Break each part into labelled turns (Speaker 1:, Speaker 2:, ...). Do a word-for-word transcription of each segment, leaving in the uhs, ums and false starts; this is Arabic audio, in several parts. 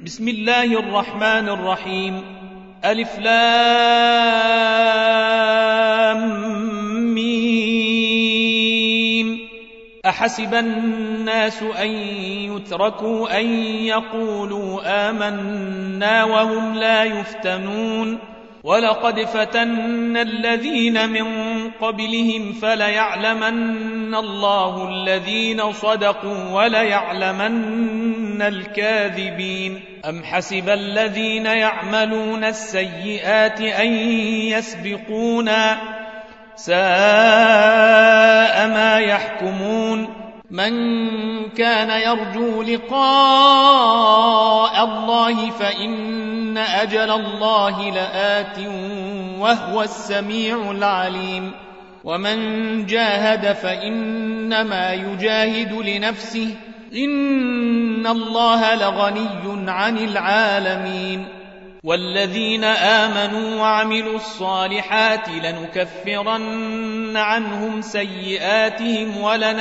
Speaker 1: بسم الله الرحمن الرحيم. ألف لام ميم. أحسب الناس أن يتركوا أن يقولوا آمنا وهم لا يفتنون ولقد فتنا الذين من قبلهم فليعلمن الله الذين صدقوا وليعلمن الكاذبين. أم حسب الذين يعملون السيئات أن يسبقونا ساء ما يحكمون. من كان يرجو لقاء الله فإن أجل الله لآت وهو السميع العليم. ومن جاهد فإنما يجاهد لنفسه إن الله لغني عن العالمين. والذين آمنوا وعملوا الصالحات لنكفرن عنهم سيئاتهم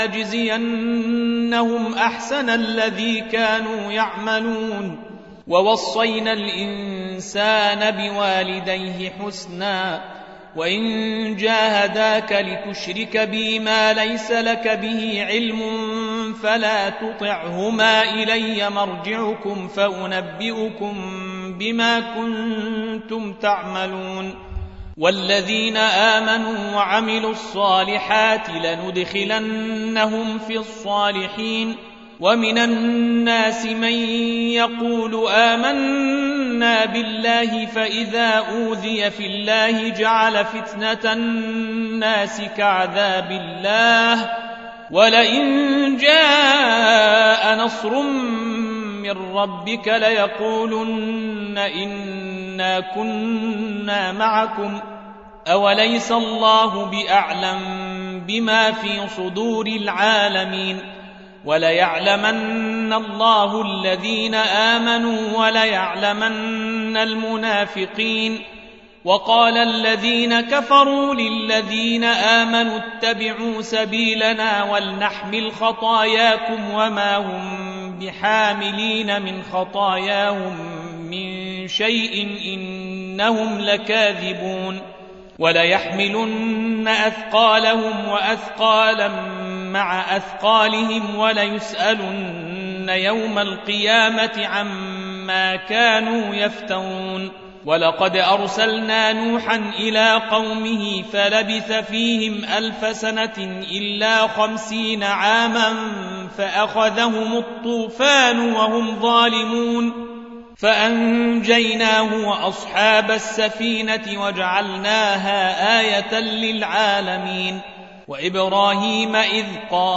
Speaker 1: ولنجزينهم أحسن الذي كانوا يعملون. ووصينا الإنسان بوالديه حسنا وإن جاهداك لتشرك بي ما ليس لك به علم فلا تطعهما إلي مرجعكم فأنبئكم بما كنتم تعملون. والذين آمنوا وعملوا الصالحات لندخلنهم في الصالحين. ومن الناس من يقول آمنا بالله فإذا أوذي في الله جعل فتنة الناس كعذاب الله ولئن جاء نصر من ربك ليقولن إنا كنا معكم أوليس الله بأعلم بما في صدور العالمين. وليعلمن الله الذين آمنوا وليعلمن المنافقين. وقال الذين كفروا للذين آمنوا اتبعوا سبيلنا ولنحمل خطاياكم وما هم بحاملين من خطاياهم من شيء إنهم لكاذبون. وليحملن أثقالهم وأثقالا مع أثقالهم وليسألن يوم القيامة عما كانوا يفترون. ولقد أرسلنا نوحا إلى قومه فلبث فيهم ألف سنة إلا خمسين عاما فأخذهم الطوفان وهم ظالمون فأنجيناه وأصحاب السفينة وجعلناها آية للعالمين. وإبراهيم إذ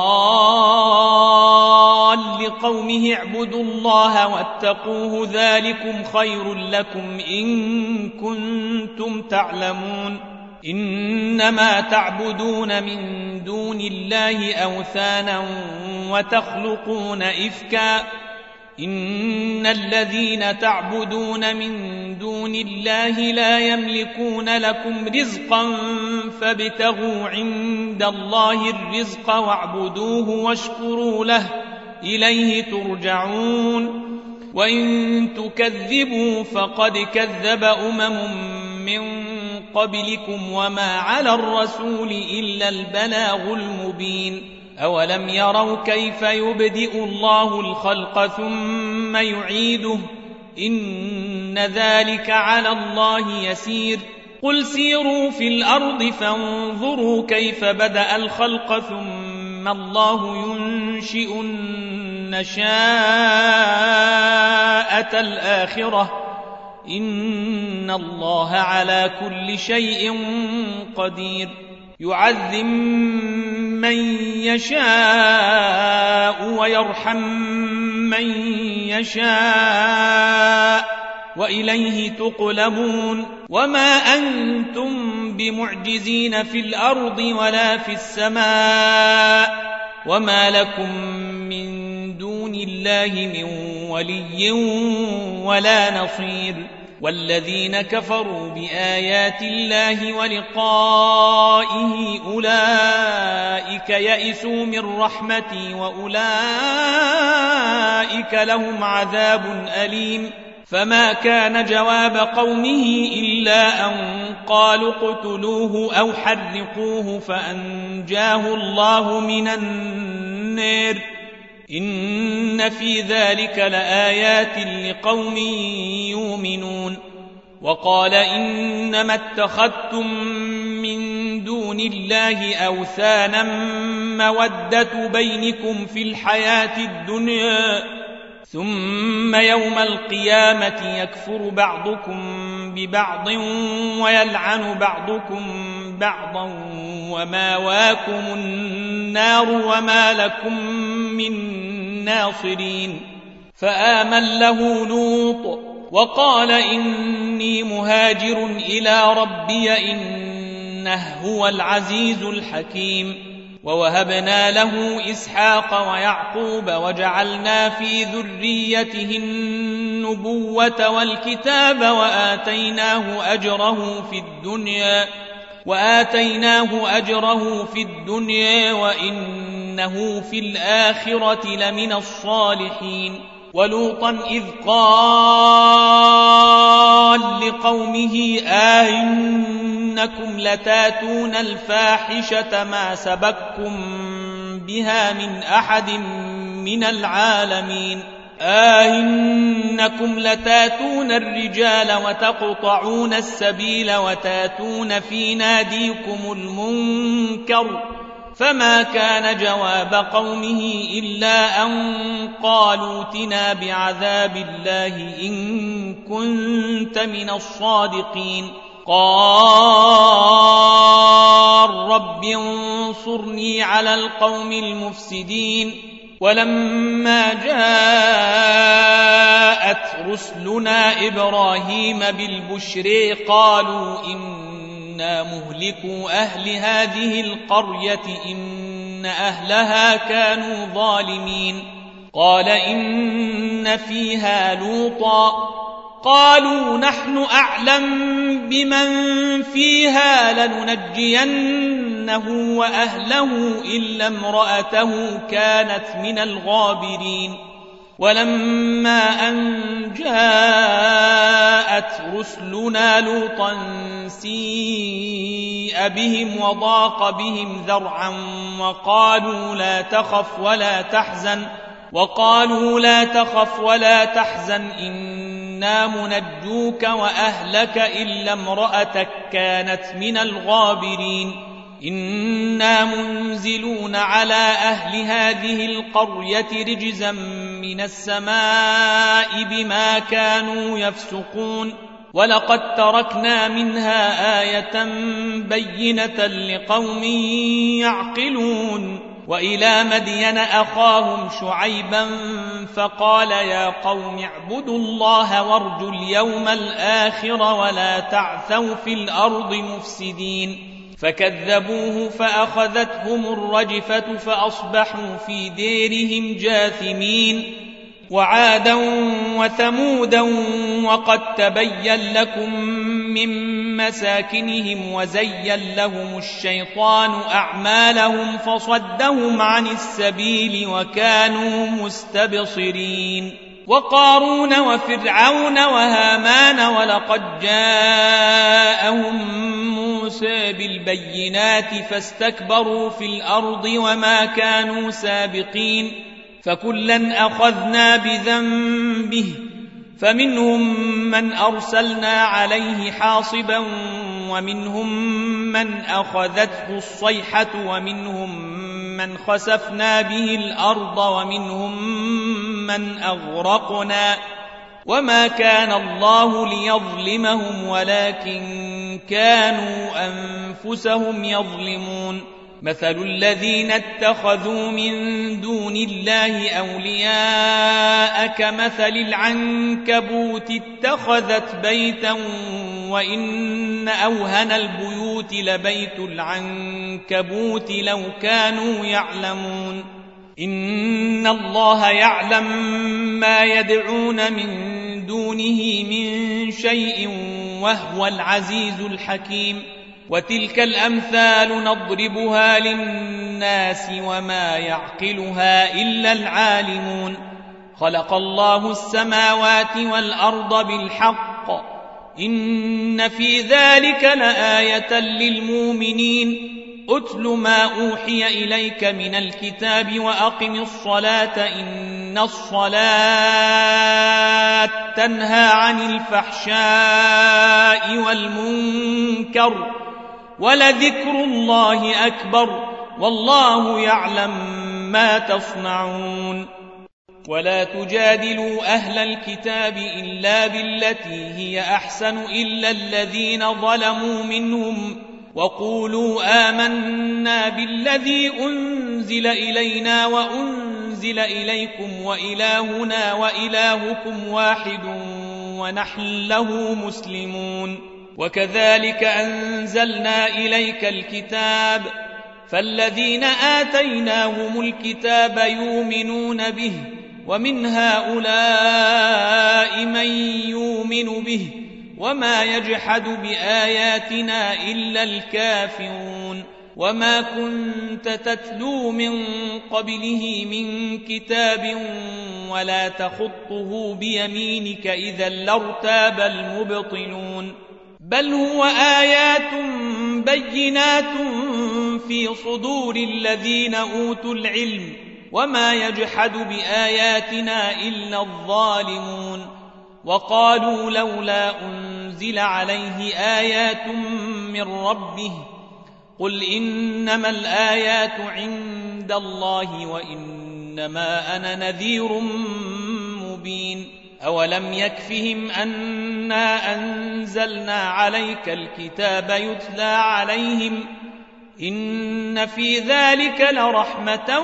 Speaker 1: قال لقومه اعبدوا الله واتقوه ذلكم خير لكم إن كنتم تعلمون. إنما تعبدون من دون الله أوثانا وتخلقون إفكا إن الذين تعبدون من دون الله لا يملكون لكم رزقا فابتغوا عند الله الرزق واعبدوه واشكروا له إليه ترجعون. وإن تكذبوا فقد كذب أمم من قبلكم وما على الرسول إلا البلاغ المبين. أولم يروا كيف يبدئ الله الخلق ثم يعيده إن ذلك على الله يسير. قل سيروا في الأرض فانظروا كيف بدأ الخلق ثم الله ينشئ النشاءة الآخرة إن الله على كل شيء قدير. يعذب من يشاء ويرحم من يشاء وإليه تقلبون. وما أنتم بمعجزين في الأرض ولا في السماء وما لكم من دون الله من ولي ولا نصير. والذين كفروا بآيات الله ولقائه أولئك يئسوا من رحمتي وأولئك لهم عذاب أليم. فما كان جواب قومه إلا أن قالوا اقتلوه أو حرقوه فأنجاه الله من النار. إن في ذلك لآيات لقوم يؤمنون. وقال إنما اتخذتم من دون الله أوثانا مودة بينكم في الحياة الدنيا ثم يوم القيامة يكفر بعضكم ببعض ويلعن بعضكم بعضا وماواكم النار وما لكم من ناصرين. فآمن له لوط وقال إني مهاجر إلى ربي إنه هو العزيز الحكيم. ووهبنا له إسحاق ويعقوب وجعلنا في ذريته النبوة والكتاب وآتيناه أجره في الدنيا وآتيناه أجره في الدنيا وإنه في الآخرة لمن الصالحين. ولوطا إذ قال لقومه آئنكم لتاتون الفاحشة ما سبقكم بها من أحد من العالمين آئنكم لتاتون الرجال وتقطعون السبيل وتاتون في ناديكم المنكر. فما كان جواب قومه إلا أن قالوا ائتنا بعذاب الله إن كنت من الصادقين. قال رب انصرني على القوم المفسدين. ولما جاءت رسلنا إبراهيم بالبشر قالوا إنا مهلكوا أهل هذه القرية إن أهلها كانوا ظالمين. قال إن فيها لوطا قالوا نحن أعلم بمن فيها لننجينه وأهله إلا امرأته كانت من الغابرين. ولما أن جاءت رسلنا لوطا سيء بهم وضاق بهم ذرعا وقالوا لا تخف ولا تحزن وقالوا لا تخف ولا تحزن إنا منجوك وأهلك إلا امرأتك كانت من الغابرين. إنا منزلون على أهل هذه القرية رجزا من السماء بما كانوا يفسقون. ولقد تركنا منها آية بينة لقوم يعقلون. وإلى مدين أخاهم شعيبا فقال يا قوم اعبدوا الله وارجوا اليوم الآخر ولا تعثوا في الأرض مفسدين. فكذبوه فأخذتهم الرجفة فأصبحوا في ديرهم جاثمين. وعادا وثمودا وقد تبين لكم من مساكنهم وزين لهم الشيطان أعمالهم فصدهم عن السبيل وكانوا مستبصرين. وقارون وفرعون وهامان ولقد جاءهم موسى بالبينات فاستكبروا في الأرض وما كانوا سابقين. فكلا أخذنا بذنبه فمنهم من أرسلنا عليه حاصبا ومنهم من أخذته الصيحة ومنهم من خسفنا به الأرض ومنهم من أغرقنا. وما كان الله ليظلمهم ولكن كانوا أنفسهم يظلمون. مثل الذين اتخذوا من دون الله أولياء كمثل العنكبوت اتخذت بيتا وإن أوهن البيوت لبيت العنكبوت لو كانوا يعلمون. إن الله يعلم ما يدعون من دونه من شيء وهو العزيز الحكيم. وتلك الأمثال نضربها للناس وما يعقلها إلا العالمون. خلق الله السماوات والأرض بالحق إن في ذلك لآية للمؤمنين. أتل ما أوحي إليك من الكتاب وأقم الصلاة إن الصلاة تنهى عن الفحشاء والمنكر ولذكر الله أكبر والله يعلم ما تصنعون. ولا تجادلوا أهل الكتاب إلا بالتي هي أحسن إلا الذين ظلموا منهم وقولوا آمنا بالذي أنزل إلينا وأنزل إليكم وإلهنا وإلهكم واحد ونحن له مسلمون. وكذلك أنزلنا إليك الكتاب فالذين آتيناهم الكتاب يؤمنون به ومن هؤلاء من يؤمن به وما يجحد بآياتنا إلا الكافرون. وما كنت تتلو من قبله من كتاب ولا تخطه بيمينك إذا لارتاب المبطلون. بل هو آيات بينات في صدور الذين أوتوا العلم وما يجحد بآياتنا إلا الظالمون. وقالوا لولا أنزل عليه آيات من ربه قل إنما الآيات عند الله وإنما أنا نذير مبين. أولم يكفهم أنا أنزلنا عليك الكتاب يتلى عليهم إن في ذلك لرحمة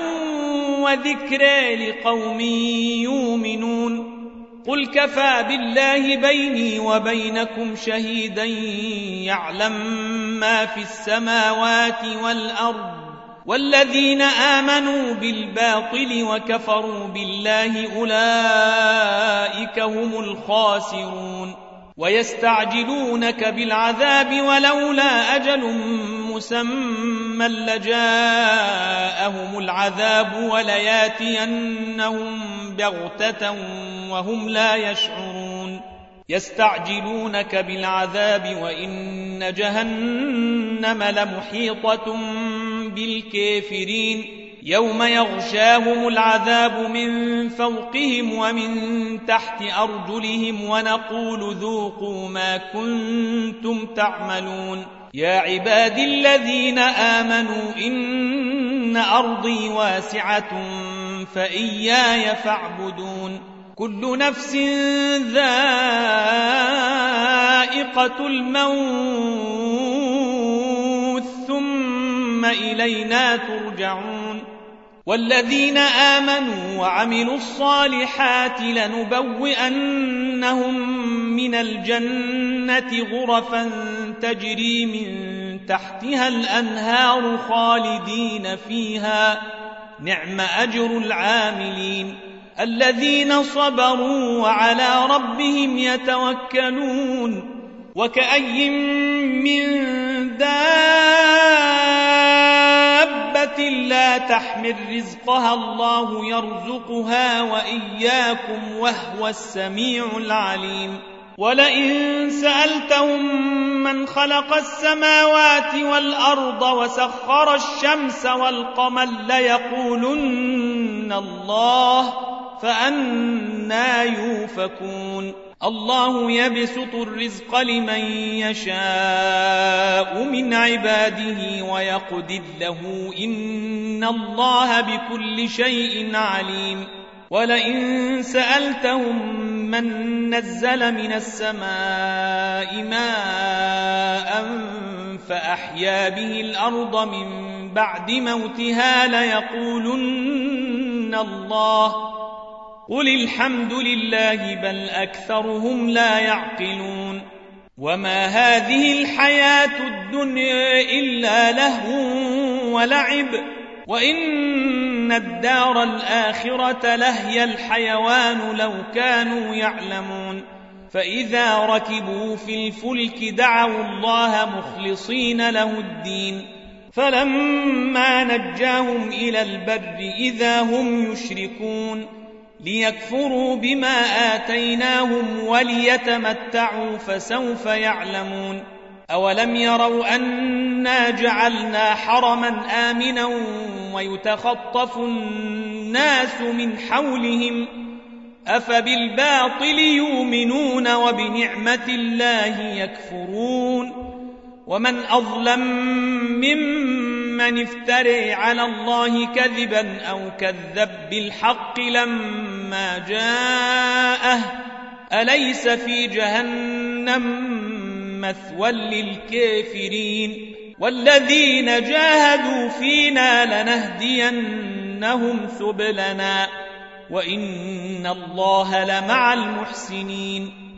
Speaker 1: وذكرى لقوم يؤمنون. قل كفى بالله بيني وبينكم شهيدا يعلم ما في السماوات والأرض والذين آمنوا بالباطل وكفروا بالله أولئك هم الخاسرون. ويستعجلونك بالعذاب ولولا أجل مسمى لجاءهم العذاب ولياتينهم بغتة وهم لا يشعرون. يستعجلونك بالعذاب وإن جهنم لمحيطة بالكافرين. يوم يغشاهم العذاب من فوقهم ومن تحت أرجلهم ونقول ذوقوا ما كنتم تعملون. يا عباد الذين آمنوا إن أرضي واسعة فإياي فاعبدون. كل نفس ذائقة الموت ثم إلينا ترجعون. والذين آمنوا وعملوا الصالحات لنبوئنهم من الجنة غرفا تجري من تحتها الأنهار خالدين فيها نعم أجر العاملين. الذين صبروا وعلى ربهم يتوكلون. وكأي من دابة لا تحمل رزقها الله يرزقها وإياكم وهو السميع العليم. ولئن سألتهم من خلق السماوات والأرض وسخر الشمس والقمر ليقولن الله فأنى يوفكون. الله يبسط الرزق لمن يشاء من عباده ويقدر له إن الله بكل شيء عليم. ولئن سألتهم من نزل من السماء ماء فأحيا به الأرض من بعد موتها ليقولن الله قل الحمد لله بل أكثرهم لا يعقلون. وما هذه الحياة الدنيا إلا لهو ولعب وإن الدار الآخرة لهي الحيوان لو كانوا يعلمون. فإذا ركبوا في الفلك دعوا الله مخلصين له الدين فلما نجاهم إلى البر إذا هم يشركون ليكفروا بما آتيناهم وليتمتعوا فسوف يعلمون أولم يروا أنا جعلنا حرما آمنا ويتخطف الناس من حولهم أفبالباطل يؤمنون وبنعمة الله يكفرون ومن أظلم ممن افترى على الله كذبا أو كذب بالحق لما جاءه أليس في جهنم مثوى للكافرين والذين جاهدوا فينا لنهدينهم سبلنا وإن الله لمع المحسنين